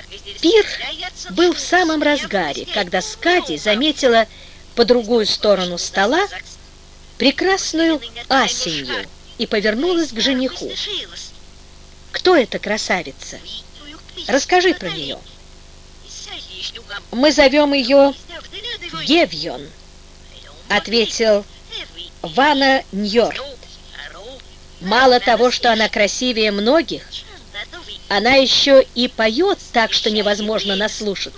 Пир был в самом разгаре, когда Скади заметила по другую сторону стола прекрасную Асенью и повернулась к жениху. «Кто эта красавица? Расскажи про нее». «Мы зовем ее Гевьон», — ответил Вана Ньорд. «Мало того, что она красивее многих, она еще и поет так, что невозможно наслушаться.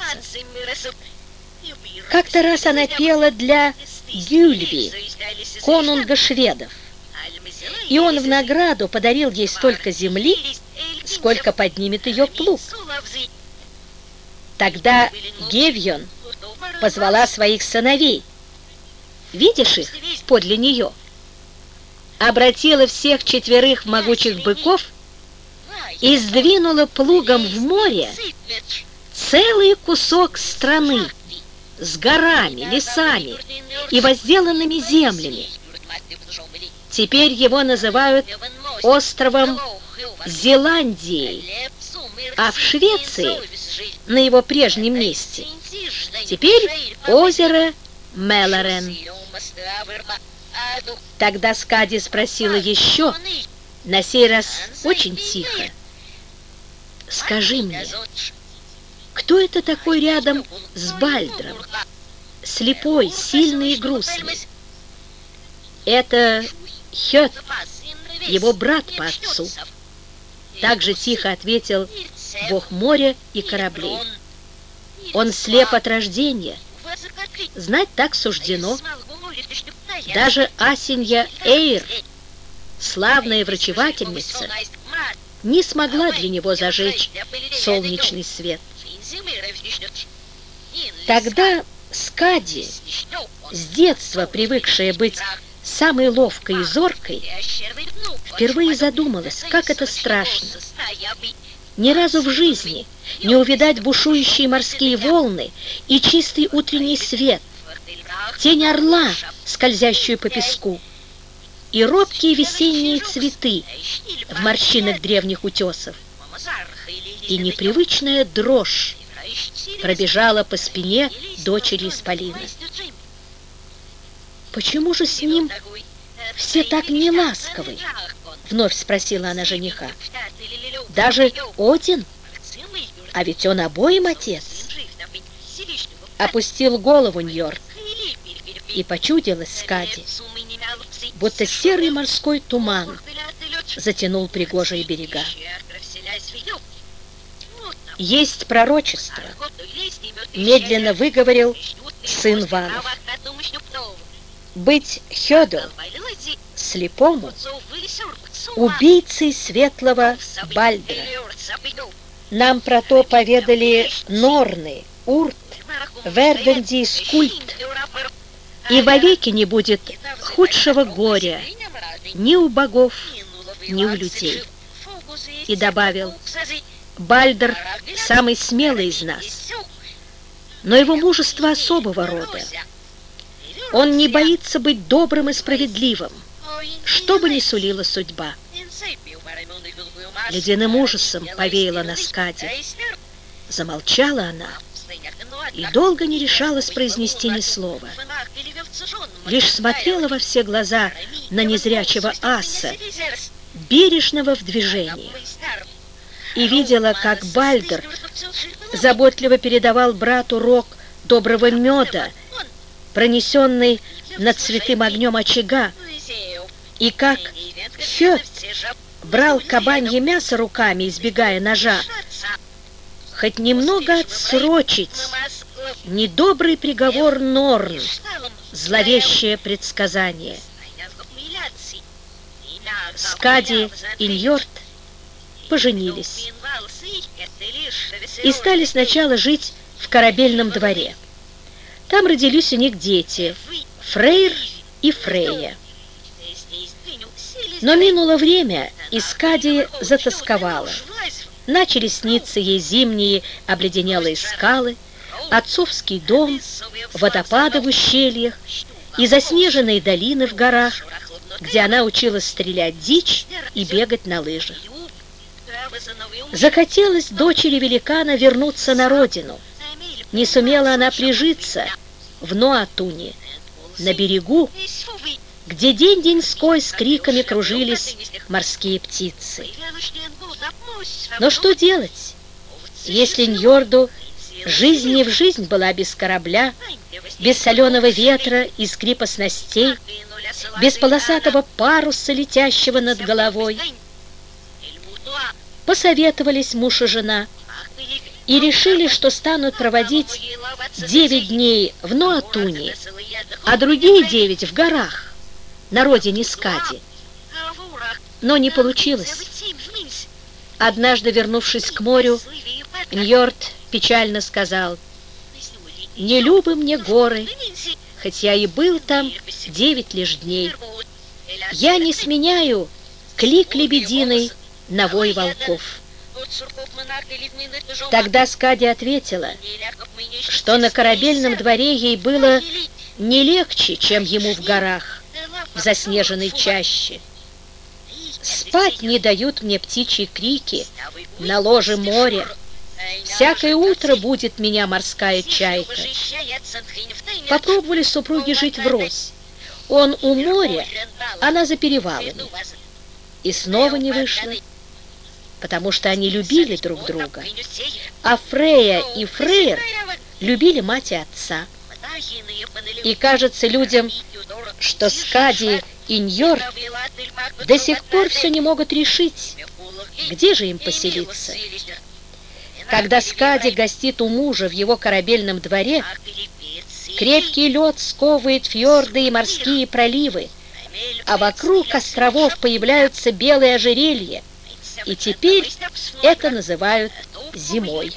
Как-то раз она пела для Гюльви, конунга шведов, и он в награду подарил ей столько земли, сколько поднимет ее плуг. Тогда Гевьон позвала своих сыновей, видишь их подле нее, обратила всех четверых в могучих быков и сдвинула плугом в море целый кусок страны с горами, лесами и возделанными землями. Теперь его называют островом Зеландией, а в Швеции, на его прежнем месте, теперь озеро Мэлорен». Тогда Скади спросила еще, на сей раз очень тихо: «Скажи мне, кто это такой рядом с Бальдром, слепой, сильный и грустный?» «Это Хёд, его брат по отцу», — также тихо ответил бог моря и кораблей. «Он слеп от рождения, знать так суждено. Даже Асенья Эйр, славная врачевательница, не смогла для него зажечь солнечный свет». Тогда Скади, с детства привыкшая быть самой ловкой и зоркой, впервые задумалась, как это страшно — ни разу в жизни не увидать бушующие морские волны и чистый утренний свет, тень орла, скользящую по песку, и робкие весенние цветы в морщинах древних утесов. И непривычная дрожь пробежала по спине дочери исполина. «Почему же с ним все так неласковы?» — вновь спросила она жениха. «Даже Один? А ведь он обоим отец». Опустил голову Ньорд, и почудилось Скади, будто серый морской туман затянул пригожие берега. «Есть пророчество», — медленно выговорил сын Ванов. «Быть Хёду, слепому, убийцей светлого Бальдра. Нам про то поведали Норны, Урт, Верденди и Скульт, и вовеки не будет худшего горя ни у богов, ни у людей». И добавил: «Бальдр самый смелый из нас, но его мужество особого рода. Он не боится быть добрым и справедливым, что бы ни сулила судьба». Ледяным ужасом повеяло на Скади. Замолчала она и долго не решалась произнести ни слова. Лишь смотрела во все глаза на незрячего аса, бережного в движении, и видела, как Бальдр заботливо передавал брату рог доброго меда, пронесенный над святым огнем очага, и как Хёд брал кабанье мясо руками, избегая ножа, хоть немного отсрочить недобрый приговор Норн, зловещее предсказание. Скади и Ньорд поженились и стали сначала жить в корабельном дворе. Там родились у них дети — Фрейр и Фрейя. Но минуло время, и Скади затосковала. Начали сниться ей зимние обледенелые скалы, отцовский дом, водопады в ущельях и заснеженные долины в горах, где она училась стрелять дичь и бегать на лыжах. Захотелось дочери великана вернуться на родину. Не сумела она прижиться в Ноатуне, на берегу, где день-деньской с криками кружились морские птицы. Но что делать, если Ньорду жизнь не в жизнь была без корабля, без соленого ветра и скрипа снастей, без полосатого паруса, летящего над головой? Посоветовались муж и жена и решили, что станут проводить 9 дней в Ноатуне, а другие 9 в горах, на родине Скади. Но не получилось. Однажды, вернувшись к морю, Ньорд печально сказал: «Не любы мне горы, хоть я и был там 9 лишь дней. Я не сменяю клик лебединый на вой волков». Тогда Скади ответила, что на корабельном дворе ей было не легче, чем ему в горах, в заснеженной чаще. Спать не дают мне птичьи крики на ложе моря. Всякое утро будет меня морская чайка. Попробовали супруги жить врозь. Он у моря, она за перевалами. И снова не вышло, потому что они любили друг друга. А Фрея и Фрейр любили мать и отца. И кажется людям, что Скади и Ньорд до сих пор все не могут решить, где же им поселиться. Когда Скади гостит у мужа в его корабельном дворе, крепкий лед сковывает фьорды и морские проливы, а вокруг островов появляются белые ожерелья, и теперь это называют зимой.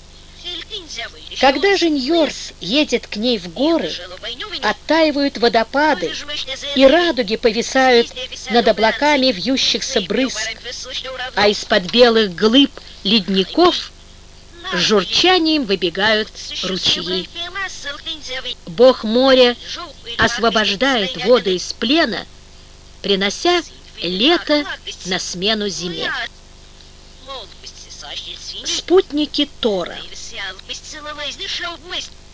Когда же Ньорд едет к ней в горы, оттаивают водопады, и радуги повисают над облаками вьющихся брызг, а из-под белых глыб ледников с журчанием выбегают ручьи. Бог моря освобождает воды из плена, принося лето на смену зиме. Спутники Тора.